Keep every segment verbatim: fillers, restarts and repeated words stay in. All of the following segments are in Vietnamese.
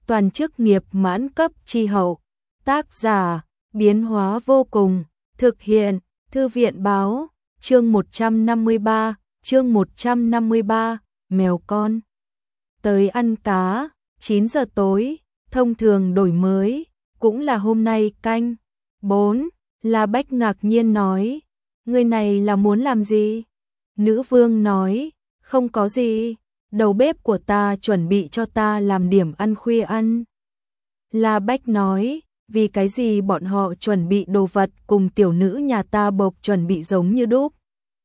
toàn chức nghiệp mãn cấp chi hậu. Tác giả, biến hóa vô cùng, thực hiện, thư viện báo, chương một trăm năm mươi ba, chương một trăm năm mươi ba, mèo con. Tới ăn cá, chín giờ tối, thông thường đổi mới, cũng là hôm nay canh. bốn. La Bách ngạc nhiên nói, người này là muốn làm gì? Nữ vương nói, không có gì, đầu bếp của ta chuẩn bị cho ta làm điểm ăn khuya ăn. La Bách nói, vì cái gì bọn họ chuẩn bị đồ vật cùng tiểu nữ nhà ta bộc chuẩn bị giống như đúc.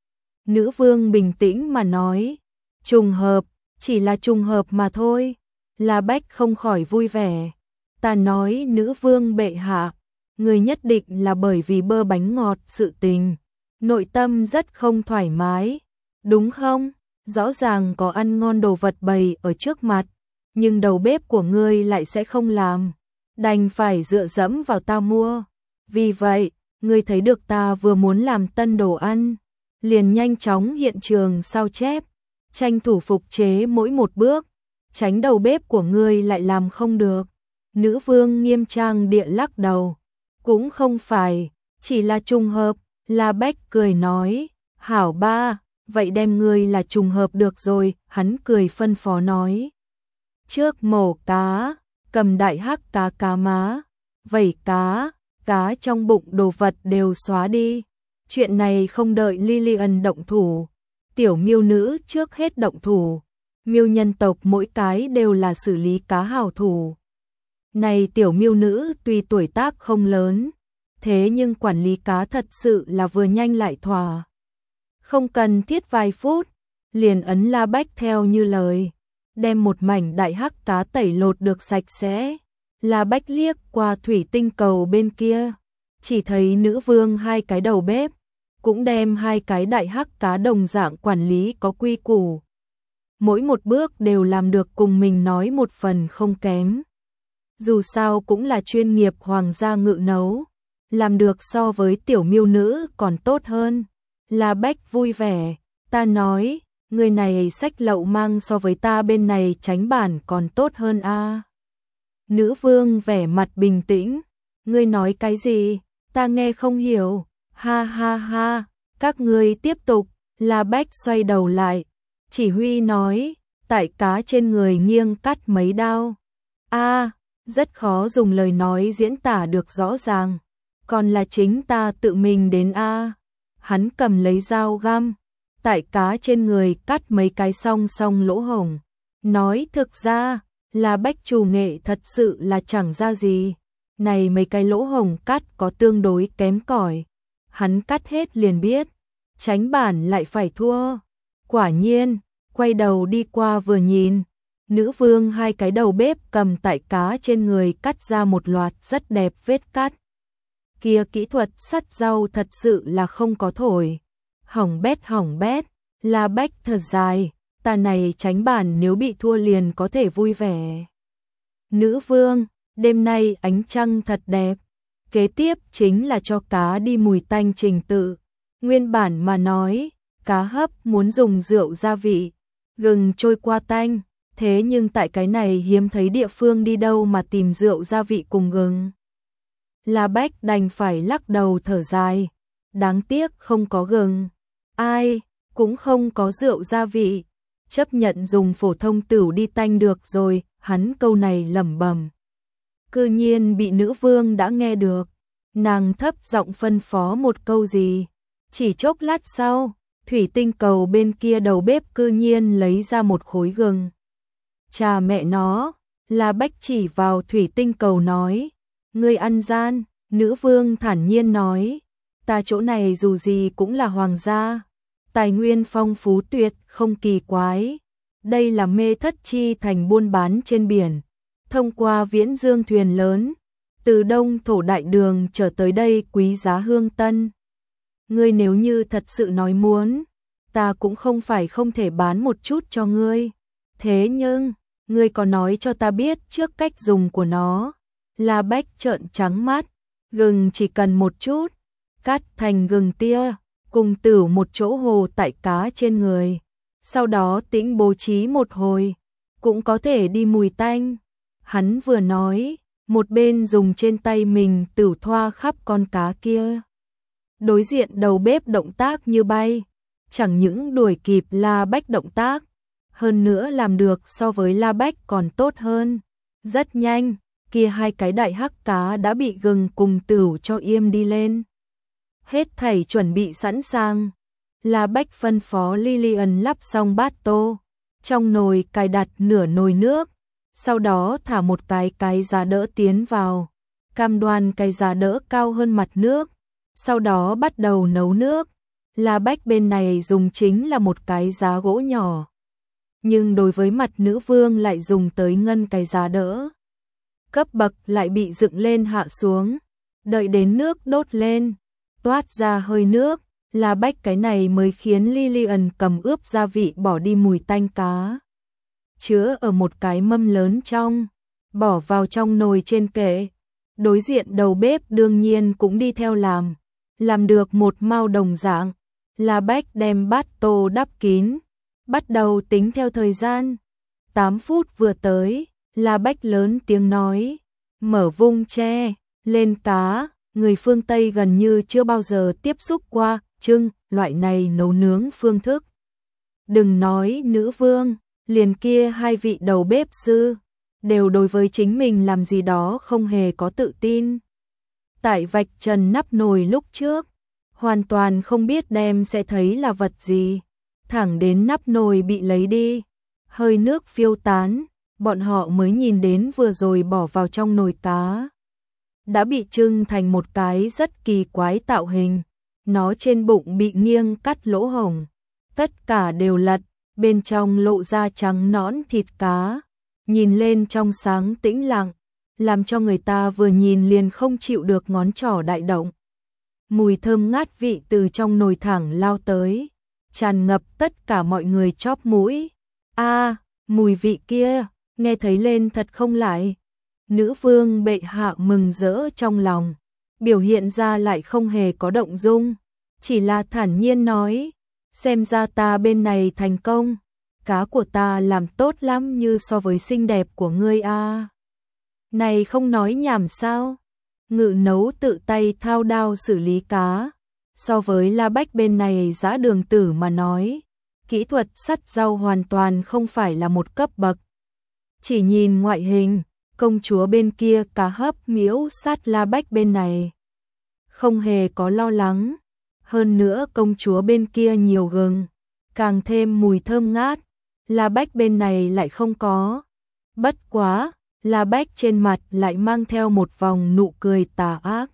Nữ vương bình tĩnh mà nói, trùng hợp, chỉ là trùng hợp mà thôi. La Bách không khỏi vui vẻ. Ta nói nữ vương bệ hạ, người nhất định là bởi vì bơ bánh ngọt sự tình, nội tâm rất không thoải mái, đúng không? Rõ ràng có ăn ngon đồ vật bày ở trước mặt, nhưng đầu bếp của ngươi lại sẽ không làm, đành phải dựa dẫm vào ta mua. Vì vậy, ngươi thấy được ta vừa muốn làm tân đồ ăn, liền nhanh chóng hiện trường sao chép, tranh thủ phục chế mỗi một bước, tránh đầu bếp của ngươi lại làm không được. Nữ vương nghiêm trang địa lắc đầu, cũng không phải, chỉ là trùng hợp. La Bách cười nói, hảo ba, vậy đem ngươi là trùng hợp được rồi. Hắn cười phân phó nói, trước mổ cá, cầm đại hắc cá cá má, vẩy cá, cá trong bụng đồ vật đều xóa đi. Chuyện này không đợi Lilian động thủ, tiểu miêu nữ trước hết động thủ. Miêu nhân tộc mỗi cái đều là xử lý cá hảo thủ. Này tiểu miêu nữ tuy tuổi tác không lớn, thế nhưng quản lý cá thật sự là vừa nhanh lại thỏa. Không cần thiết vài phút, liền ấn La Bách theo như lời, đem một mảnh đại hắc cá tẩy lột được sạch sẽ. La Bách liếc qua thủy tinh cầu bên kia, chỉ thấy nữ vương hai cái đầu bếp, cũng đem hai cái đại hắc cá đồng dạng quản lý có quy củ. Mỗi một bước đều làm được cùng mình nói một phần không kém. Dù sao cũng là chuyên nghiệp hoàng gia ngự nấu, làm được so với tiểu miêu nữ còn tốt hơn. La Bách vui vẻ, ta nói, người này sách lậu mang so với ta bên này tránh bản còn tốt hơn a. À. Nữ vương vẻ mặt bình tĩnh, ngươi nói cái gì, ta nghe không hiểu, ha ha ha, các ngươi tiếp tục. La Bách xoay đầu lại, chỉ huy nói, tại cá trên người nghiêng cắt mấy đao. A, à, rất khó dùng lời nói diễn tả được rõ ràng, còn là chính ta tự mình đến a. À. Hắn cầm lấy dao găm, tại cá trên người cắt mấy cái song song lỗ hổng. Nói thực ra, là Bách chủ nghệ thật sự là chẳng ra gì. Này mấy cái lỗ hổng cắt có tương đối kém cỏi. Hắn cắt hết liền biết, tránh bản lại phải thua. Quả nhiên, quay đầu đi qua vừa nhìn, nữ vương hai cái đầu bếp cầm tại cá trên người cắt ra một loạt rất đẹp vết cắt. Kia kỹ thuật sắt rau thật sự là không có thổi. Hỏng bét hỏng bét, La Bách thật dài, ta này tránh bản nếu bị thua liền có thể vui vẻ. Nữ vương, đêm nay ánh trăng thật đẹp. Kế tiếp chính là cho cá đi mùi tanh trình tự. Nguyên bản mà nói, cá hấp muốn dùng rượu gia vị, gừng trôi qua tanh, thế nhưng tại cái này hiếm thấy địa phương đi đâu mà tìm rượu gia vị cùng gừng. La Bách đành phải lắc đầu thở dài, đáng tiếc không có gừng, ai cũng không có rượu gia vị, chấp nhận dùng phổ thông tửu đi tanh được rồi. Hắn câu này lẩm bẩm, cư nhiên bị nữ vương đã nghe được. Nàng thấp giọng phân phó một câu gì, chỉ chốc lát sau, thủy tinh cầu bên kia đầu bếp cư nhiên lấy ra một khối gừng. Chà mẹ nó, La Bách chỉ vào thủy tinh cầu nói, ngươi ăn gian. Nữ vương thản nhiên nói, ta chỗ này dù gì cũng là hoàng gia, tài nguyên phong phú tuyệt không kỳ quái. Đây là mê thất chi thành buôn bán trên biển, thông qua viễn dương thuyền lớn, từ đông thổ đại đường trở tới đây quý giá hương tân. Ngươi nếu như thật sự nói muốn, ta cũng không phải không thể bán một chút cho ngươi. Thế nhưng, ngươi có nói cho ta biết trước cách dùng của nó. La Bách trợn trắng mắt, gừng chỉ cần một chút, cắt thành gừng tia, cùng tửu một chỗ hồ tại cá trên người. Sau đó tĩnh bố trí một hồi, cũng có thể đi mùi tanh. Hắn vừa nói, một bên dùng trên tay mình tửu thoa khắp con cá kia. Đối diện đầu bếp động tác như bay, chẳng những đuổi kịp La Bách động tác, hơn nữa làm được so với La Bách còn tốt hơn. Rất nhanh, kia hai cái đại hắc cá đã bị gừng cùng tửu cho im đi lên. Hết thảy chuẩn bị sẵn sàng. La Bách phân phó Lilian lắp xong bát tô, trong nồi cài đặt nửa nồi nước, sau đó thả một cái cái giá đỡ tiến vào, cam đoan cái giá đỡ cao hơn mặt nước, sau đó bắt đầu nấu nước. La Bách bên này dùng chính là một cái giá gỗ nhỏ, nhưng đối với mặt nữ vương lại dùng tới ngân cái giá đỡ. Cấp bậc lại bị dựng lên hạ xuống, đợi đến nước đốt lên, toát ra hơi nước, La Bách cái này mới khiến Lilian cầm ướp gia vị bỏ đi mùi tanh cá, chứa ở một cái mâm lớn trong, bỏ vào trong nồi trên kệ. Đối diện đầu bếp đương nhiên cũng đi theo làm, làm được một mao đồng dạng. La Bách đem bát tô đắp kín, bắt đầu tính theo thời gian. tám phút vừa tới, La Bách lớn tiếng nói, mở vung tre, lên cá. Người phương Tây gần như chưa bao giờ tiếp xúc qua trưng loại này nấu nướng phương thức. Đừng nói nữ vương, liền kia hai vị đầu bếp sư, đều đối với chính mình làm gì đó không hề có tự tin. Tại vạch trần nắp nồi lúc trước, hoàn toàn không biết đem sẽ thấy là vật gì. Thẳng đến nắp nồi bị lấy đi, hơi nước phiêu tán, bọn họ mới nhìn đến vừa rồi bỏ vào trong nồi cá đã bị trưng thành một cái rất kỳ quái tạo hình. Nó trên bụng bị nghiêng cắt lỗ hổng, tất cả đều lật, bên trong lộ ra trắng nõn thịt cá, nhìn lên trong sáng tĩnh lặng, làm cho người ta vừa nhìn liền không chịu được ngón trỏ đại động. Mùi thơm ngát vị từ trong nồi thẳng lao tới, tràn ngập tất cả mọi người chóp mũi. A, mùi vị kia, nghe thấy lên thật không lại. Nữ vương bệ hạ mừng rỡ trong lòng, biểu hiện ra lại không hề có động dung, chỉ là thản nhiên nói, xem ra ta bên này thành công, cá của ta làm tốt lắm như so với xinh đẹp của ngươi a. Này không nói nhảm sao? Ngự nấu tự tay thao đao xử lý cá, so với La Bách bên này Dã Đường Tử mà nói, kỹ thuật sắt rau hoàn toàn không phải là một cấp bậc. Chỉ nhìn ngoại hình, công chúa bên kia cá hấp miễu sát La Bách bên này không hề có lo lắng. Hơn nữa công chúa bên kia nhiều gừng, càng thêm mùi thơm ngát, La Bách bên này lại không có. Bất quá, La Bách trên mặt lại mang theo một vòng nụ cười tà ác.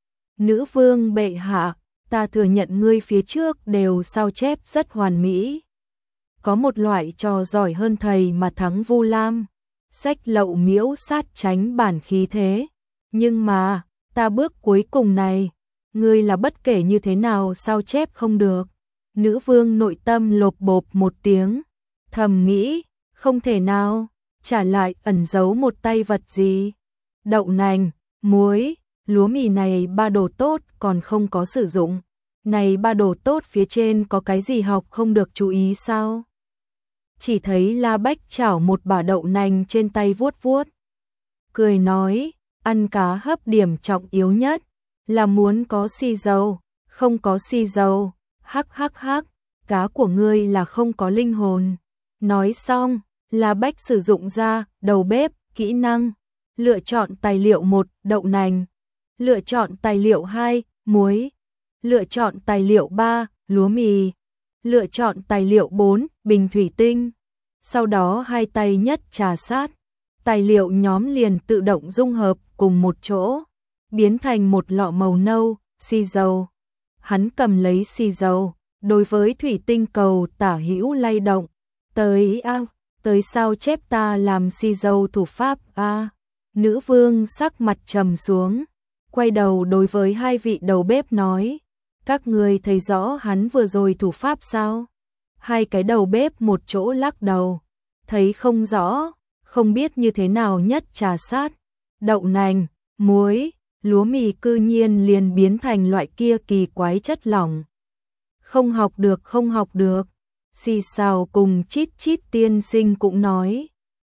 Nữ vương bệ hạ, ta thừa nhận ngươi phía trước đều sao chép rất hoàn mỹ. Có một loại trò giỏi hơn thầy mà thắng Vu Lam, sách lậu miễu sát tránh bản khí thế. Nhưng mà, ta bước cuối cùng này, ngươi là bất kể như thế nào sao chép không được. Nữ vương nội tâm lộp bộp một tiếng, thầm nghĩ, không thể nào, trả lại ẩn giấu một tay vật gì. Đậu nành, muối, lúa mì này ba đồ tốt còn không có sử dụng. Này ba đồ tốt phía trên có cái gì học không được chú ý sao? Chỉ thấy La Bách chảo một bả đậu nành trên tay vuốt vuốt. Cười nói, ăn cá hấp điểm trọng yếu nhất là muốn có xì dầu, không có xì dầu, hắc hắc hắc, cá của ngươi là không có linh hồn. Nói xong, La Bách sử dụng ra đầu bếp, kỹ năng, lựa chọn tài liệu một, đậu nành, lựa chọn tài liệu hai, muối, lựa chọn tài liệu ba, lúa mì, lựa chọn tài liệu bốn, bình thủy tinh. Sau đó hai tay nhất trà sát, tài liệu nhóm liền tự động dung hợp cùng một chỗ, biến thành một lọ màu nâu, xì dầu. Hắn cầm lấy xì dầu, đối với thủy tinh cầu tả hữu lay động, tới a, tới sao chép ta làm xì dầu thủ pháp a. Nữ vương sắc mặt trầm xuống, quay đầu đối với hai vị đầu bếp nói, các người thấy rõ hắn vừa rồi thủ pháp sao? Hai cái đầu bếp một chỗ lắc đầu, thấy không rõ, không biết như thế nào nhất trà sát, đậu nành, muối, lúa mì cư nhiên liền biến thành loại kia kỳ quái chất lỏng. Không học được không học được, xì xào cùng chít chít tiên sinh cũng nói,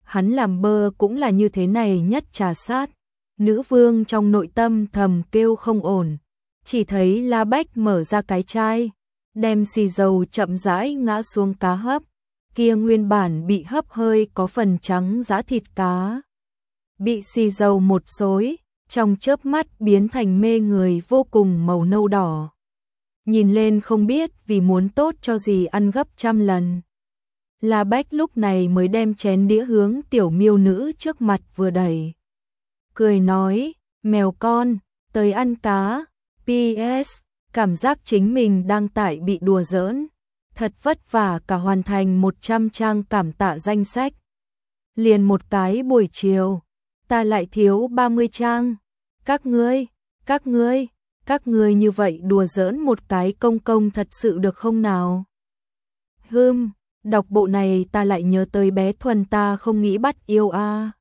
hắn làm bơ cũng là như thế này nhất trà sát. Nữ vương trong nội tâm thầm kêu không ổn, chỉ thấy La Bách mở ra cái chai, đem xì dầu chậm rãi ngã xuống cá hấp, kia nguyên bản bị hấp hơi có phần trắng giá thịt cá. Bị xì dầu một xối, trong chớp mắt biến thành mê người vô cùng màu nâu đỏ. Nhìn lên không biết vì muốn tốt cho gì ăn gấp trăm lần. La Bách lúc này mới đem chén đĩa hướng tiểu miêu nữ trước mặt vừa đẩy. Cười nói, mèo con, tới ăn cá, pê ét, cảm giác chính mình đang tại bị đùa giỡn. Thật vất vả cả hoàn thành một trăm trang cảm tạ danh sách. Liền một cái buổi chiều, ta lại thiếu ba mươi trang. Các ngươi, các ngươi, các ngươi như vậy đùa giỡn một cái công công thật sự được không nào? Hừm, đọc bộ này ta lại nhớ tới bé Thuần ta không nghĩ bắt yêu a. À.